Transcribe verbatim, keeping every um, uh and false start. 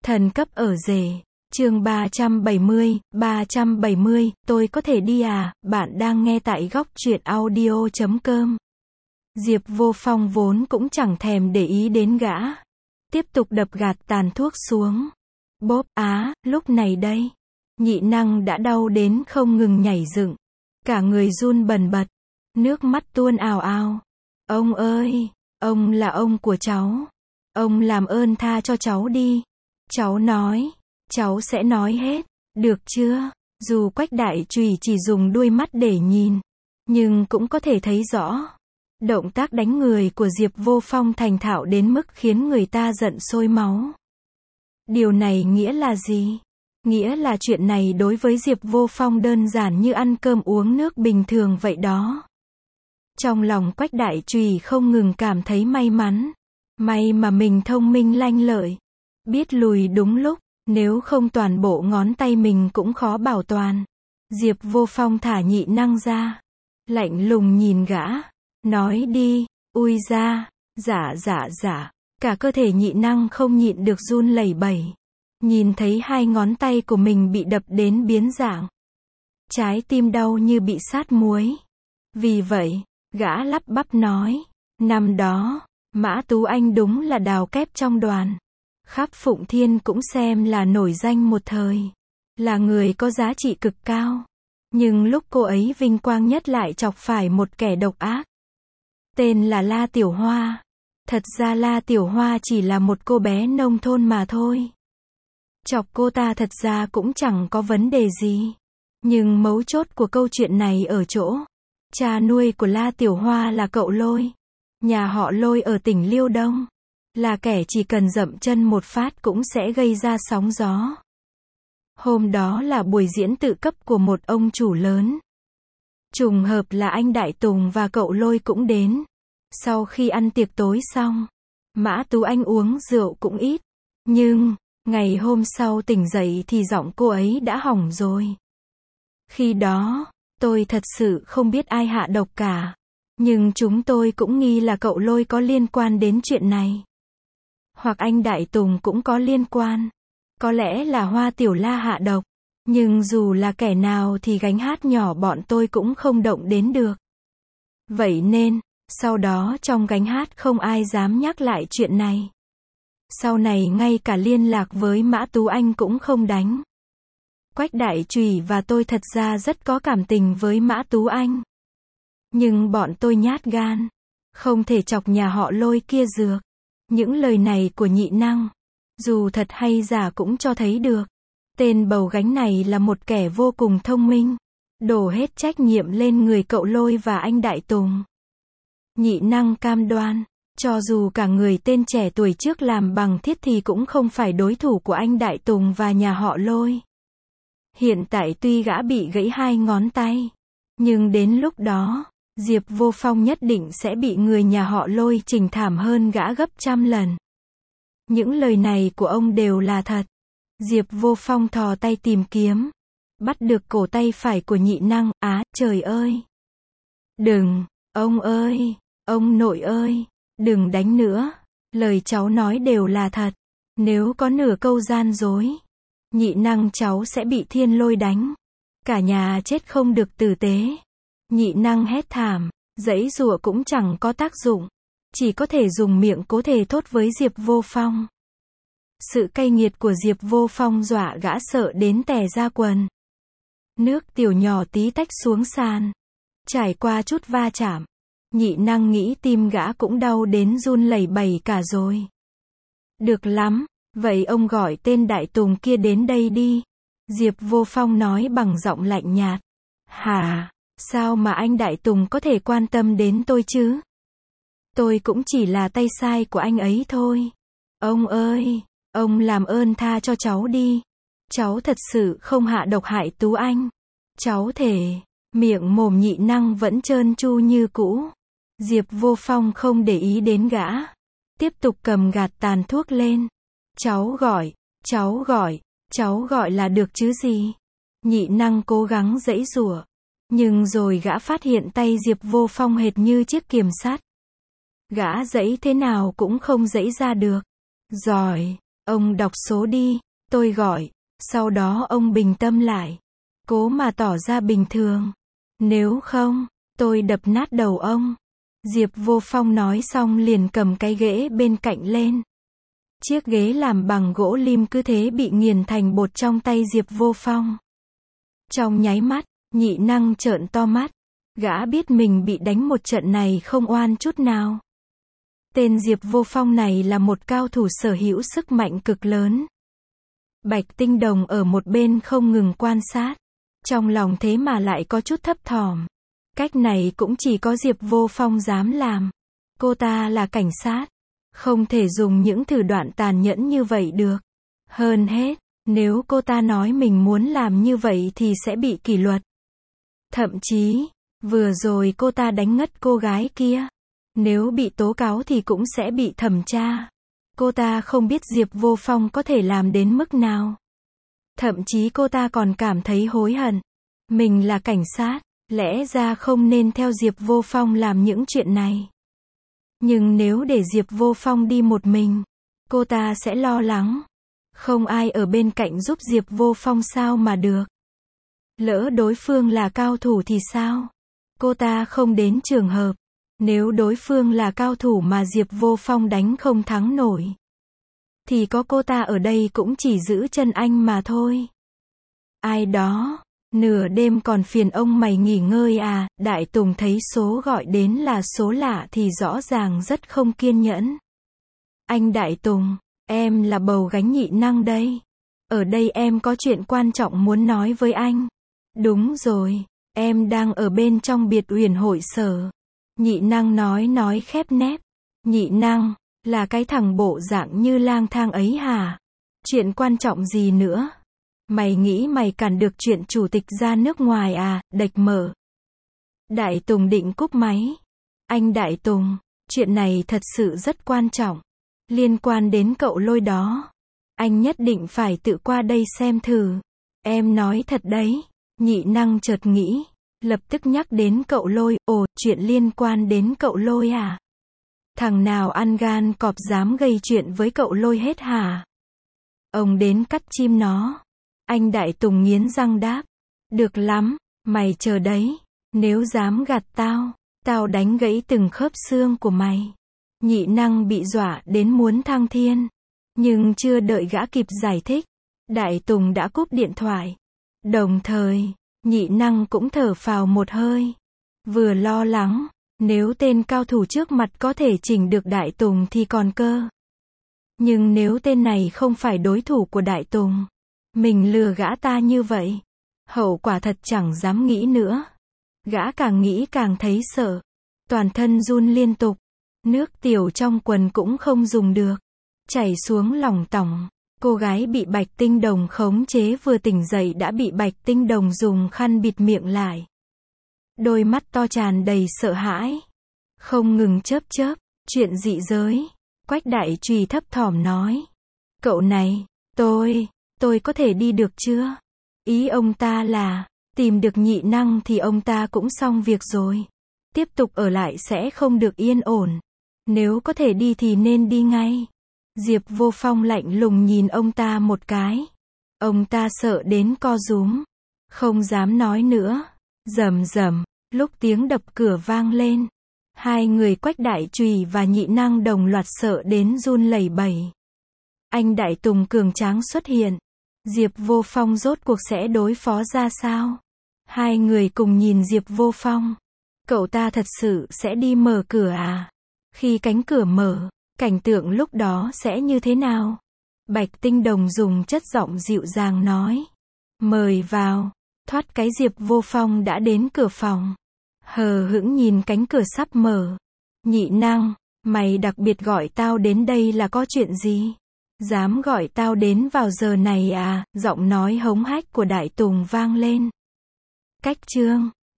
Thần cấp ở rể. Chương ba trăm bảy mươi, ba trăm bảy mươi, tôi có thể đi à, bạn đang nghe tại góc truyện audio chấm com. Diệp Vô Phong vốn cũng chẳng thèm để ý đến gã. Tiếp tục đập gạt tàn thuốc xuống. Bốp, á, lúc này đây. Nhị năng đã đau đến không ngừng nhảy dựng. Cả người run bần bật. Nước mắt tuôn ào ào. Ông ơi, ông là ông của cháu. Ông làm ơn tha cho cháu đi. Cháu nói. Cháu sẽ nói hết, được chưa? Dù Quách Đại Trùy chỉ dùng đuôi mắt để nhìn, nhưng cũng có thể thấy rõ. Động tác đánh người của Diệp Vô Phong thành thạo đến mức khiến người ta giận sôi máu. Điều này nghĩa là gì? Nghĩa là chuyện này đối với Diệp Vô Phong đơn giản như ăn cơm uống nước bình thường vậy đó. Trong lòng Quách Đại Trùy không ngừng cảm thấy may mắn. May mà mình thông minh lanh lợi, biết lùi đúng lúc. Nếu không toàn bộ ngón tay mình cũng khó bảo toàn. Diệp Vô Phong thả nhị năng ra. Lạnh lùng nhìn gã. Nói đi, ui ra, dạ dạ dạ. Cả cơ thể nhị năng không nhịn được run lẩy bẩy. Nhìn thấy hai ngón tay của mình bị đập đến biến dạng. Trái tim đau như bị sát muối. Vì vậy, gã lắp bắp nói. Năm đó, Mã Tú Anh đúng là đào kép trong đoàn. Khắp Phụng Thiên cũng xem là nổi danh một thời. Là người có giá trị cực cao. Nhưng lúc cô ấy vinh quang nhất lại chọc phải một kẻ độc ác. Tên là La Tiểu Hoa. Thật ra La Tiểu Hoa chỉ là một cô bé nông thôn mà thôi. Chọc cô ta thật ra cũng chẳng có vấn đề gì. Nhưng mấu chốt của câu chuyện này ở chỗ. Cha nuôi của La Tiểu Hoa là cậu Lôi. Nhà họ Lôi ở tỉnh Liêu Đông. Là kẻ chỉ cần dậm chân một phát cũng sẽ gây ra sóng gió. Hôm đó là buổi diễn tự cấp của một ông chủ lớn. Trùng hợp là anh Đại Tùng và cậu Lôi cũng đến. Sau khi ăn tiệc tối xong, Mã Tú Anh uống rượu cũng ít. Nhưng, ngày hôm sau tỉnh dậy thì giọng cô ấy đã hỏng rồi. Khi đó, tôi thật sự không biết ai hạ độc cả. Nhưng chúng tôi cũng nghi là cậu Lôi có liên quan đến chuyện này. Hoặc anh Đại Tùng cũng có liên quan. Có lẽ là Hoa Tiểu La hạ độc. Nhưng dù là kẻ nào thì gánh hát nhỏ bọn tôi cũng không động đến được. Vậy nên, sau đó trong gánh hát không ai dám nhắc lại chuyện này. Sau này ngay cả liên lạc với Mã Tú Anh cũng không đánh. Quách Đại Trùy và tôi thật ra rất có cảm tình với Mã Tú Anh. Nhưng bọn tôi nhát gan. Không thể chọc nhà họ Lôi kia dược. Những lời này của nhị năng, dù thật hay giả cũng cho thấy được. Tên bầu gánh này là một kẻ vô cùng thông minh. Đổ hết trách nhiệm lên người cậu Lôi và anh Đại Tùng. Nhị năng cam đoan, cho dù cả người tên trẻ tuổi trước làm bằng thiết thì cũng không phải đối thủ của anh Đại Tùng và nhà họ Lôi. Hiện tại tuy gã bị gãy hai ngón tay, nhưng đến lúc đó, Diệp Vô Phong nhất định sẽ bị người nhà họ Lôi chỉnh thảm hơn gã gấp trăm lần. Những lời này của ông đều là thật. Diệp Vô Phong thò tay tìm kiếm. Bắt được cổ tay phải của nhị năng. Á, trời ơi! Đừng! Ông ơi! Ông nội ơi! Đừng đánh nữa! Lời cháu nói đều là thật. Nếu có nửa câu gian dối, nhị năng cháu sẽ bị Thiên Lôi đánh. Cả nhà chết không được tử tế. Nhị năng hét thảm, giãy giụa cũng chẳng có tác dụng. Chỉ có thể dùng miệng cố thề thốt với Diệp Vô Phong. Sự cay nghiệt của Diệp Vô Phong dọa gã sợ đến tè ra quần. Nước tiểu nhỏ tí tách xuống sàn. Trải qua chút va chạm. Nhị năng nghĩ tim gã cũng đau đến run lẩy bẩy cả rồi. Được lắm, vậy ông gọi tên Đại Tùng kia đến đây đi. Diệp Vô Phong nói bằng giọng lạnh nhạt. Hả? Sao mà anh Đại Tùng có thể quan tâm đến tôi chứ? Tôi cũng chỉ là tay sai của anh ấy thôi. Ông ơi, ông làm ơn tha cho cháu đi. Cháu thật sự không hạ độc hại Tú Anh. Cháu thề. Miệng mồm nhị năng vẫn trơn tru như cũ. Diệp Vô Phong không để ý đến gã. Tiếp tục cầm gạt tàn thuốc lên. Cháu gọi, cháu gọi, cháu gọi là được chứ gì? Nhị năng cố gắng giãy giụa. Nhưng rồi gã phát hiện tay Diệp Vô Phong hệt như chiếc kiềm sắt. Gã giãy thế nào cũng không giãy ra được. Giỏi, Ông đọc số đi, tôi gọi. Sau đó ông bình tâm lại. Cố mà tỏ ra bình thường. Nếu không, tôi đập nát đầu ông. Diệp Vô Phong nói xong liền cầm cái ghế bên cạnh lên. Chiếc ghế làm bằng gỗ lim cứ thế bị nghiền thành bột trong tay Diệp Vô Phong. Trong nháy mắt, Nhị Năng trợn to mắt. Gã biết mình bị đánh một trận này không oan chút nào. Tên Diệp Vô Phong này là một cao thủ sở hữu sức mạnh cực lớn. Bạch Tinh Đồng ở một bên không ngừng quan sát. Trong lòng thế mà lại có chút thấp thỏm. Cách này cũng chỉ có Diệp Vô Phong dám làm. Cô ta là cảnh sát. Không thể dùng những thủ đoạn tàn nhẫn như vậy được. Hơn hết, nếu cô ta nói mình muốn làm như vậy thì sẽ bị kỷ luật. Thậm chí, vừa rồi cô ta đánh ngất cô gái kia. Nếu bị tố cáo thì cũng sẽ bị thẩm tra. Cô ta không biết Diệp Vô Phong có thể làm đến mức nào. Thậm chí cô ta còn cảm thấy hối hận. Mình là cảnh sát, lẽ ra không nên theo Diệp Vô Phong làm những chuyện này. Nhưng nếu để Diệp Vô Phong đi một mình, cô ta sẽ lo lắng. Không ai ở bên cạnh giúp Diệp Vô Phong sao mà được. Lỡ đối phương là cao thủ thì sao? Cô ta không đến trường hợp. Nếu đối phương là cao thủ mà Diệp Vô Phong đánh không thắng nổi, thì có cô ta ở đây cũng chỉ giữ chân anh mà thôi. Ai đó, nửa đêm còn phiền ông mày nghỉ ngơi à? Đại Tùng thấy số gọi đến là số lạ thì rõ ràng rất không kiên nhẫn. Anh Đại Tùng, em là bầu gánh Nhị Năng đây. Ở đây em có chuyện quan trọng muốn nói với anh. Đúng rồi, em đang ở bên trong biệt uyển hội sở. Nhị Năng nói nói khép nép. Nhị Năng, là cái thằng bộ dạng như lang thang ấy hả? Chuyện quan trọng gì nữa? Mày nghĩ mày cản được chuyện chủ tịch ra nước ngoài à? Đạch mở. Đại Tùng định cúp máy. Anh Đại Tùng, chuyện này thật sự rất quan trọng. Liên quan đến cậu Lôi đó. Anh nhất định phải tự qua đây xem thử. Em nói thật đấy. Nhị Năng chợt nghĩ. Lập tức nhắc đến cậu Lôi. Ồ, chuyện liên quan đến cậu Lôi à? Thằng nào ăn gan cọp dám gây chuyện với cậu Lôi hết hả? Ông đến cắt chim nó. Anh Đại Tùng nghiến răng đáp. Được lắm, mày chờ đấy. Nếu dám gạt tao, tao đánh gãy từng khớp xương của mày. Nhị Năng bị dọa đến muốn thăng thiên. Nhưng chưa đợi gã kịp giải thích, Đại Tùng đã cúp điện thoại. Đồng thời, Nhị Năng cũng thở phào một hơi. Vừa lo lắng, nếu tên cao thủ trước mặt có thể chỉnh được Đại Tùng thì còn cơ. Nhưng nếu tên này không phải đối thủ của Đại Tùng, mình lừa gã ta như vậy, hậu quả thật chẳng dám nghĩ nữa. Gã càng nghĩ càng thấy sợ. Toàn thân run liên tục. Nước tiểu trong quần cũng không dùng được. Chảy xuống lỏng tỏng. Cô gái bị Bạch Tinh Đồng khống chế vừa tỉnh dậy đã bị Bạch Tinh Đồng dùng khăn bịt miệng lại. Đôi mắt to tràn đầy sợ hãi. Không ngừng chớp chớp. Chuyện dị giới. Quách Đại Trùy thấp thỏm nói. Cậu này, tôi, tôi có thể đi được chưa? Ý ông ta là, tìm được Nhị Năng thì ông ta cũng xong việc rồi. Tiếp tục ở lại sẽ không được yên ổn. Nếu có thể đi thì nên đi ngay. Diệp Vô Phong lạnh lùng nhìn ông ta một cái. Ông ta sợ đến co rúm. Không dám nói nữa. Rầm rầm, lúc tiếng đập cửa vang lên. Hai người Quách Đại Trùy và Nhị Năng đồng loạt sợ đến run lẩy bẩy. Anh Đại Tùng cường tráng xuất hiện. Diệp Vô Phong rốt cuộc sẽ đối phó ra sao? Hai người cùng nhìn Diệp Vô Phong. Cậu ta thật sự sẽ đi mở cửa à? Khi cánh cửa mở, cảnh tượng lúc đó sẽ như thế nào? Bạch Tinh Đồng dùng chất giọng dịu dàng nói. Mời vào. Thoát cái Diệp Vô Phong đã đến cửa phòng. Hờ hững nhìn cánh cửa sắp mở. Nhị Năng, mày đặc biệt gọi tao đến đây là có chuyện gì? Dám gọi tao đến vào giờ này à? Giọng nói hống hách của Đại Tùng vang lên. Cách chương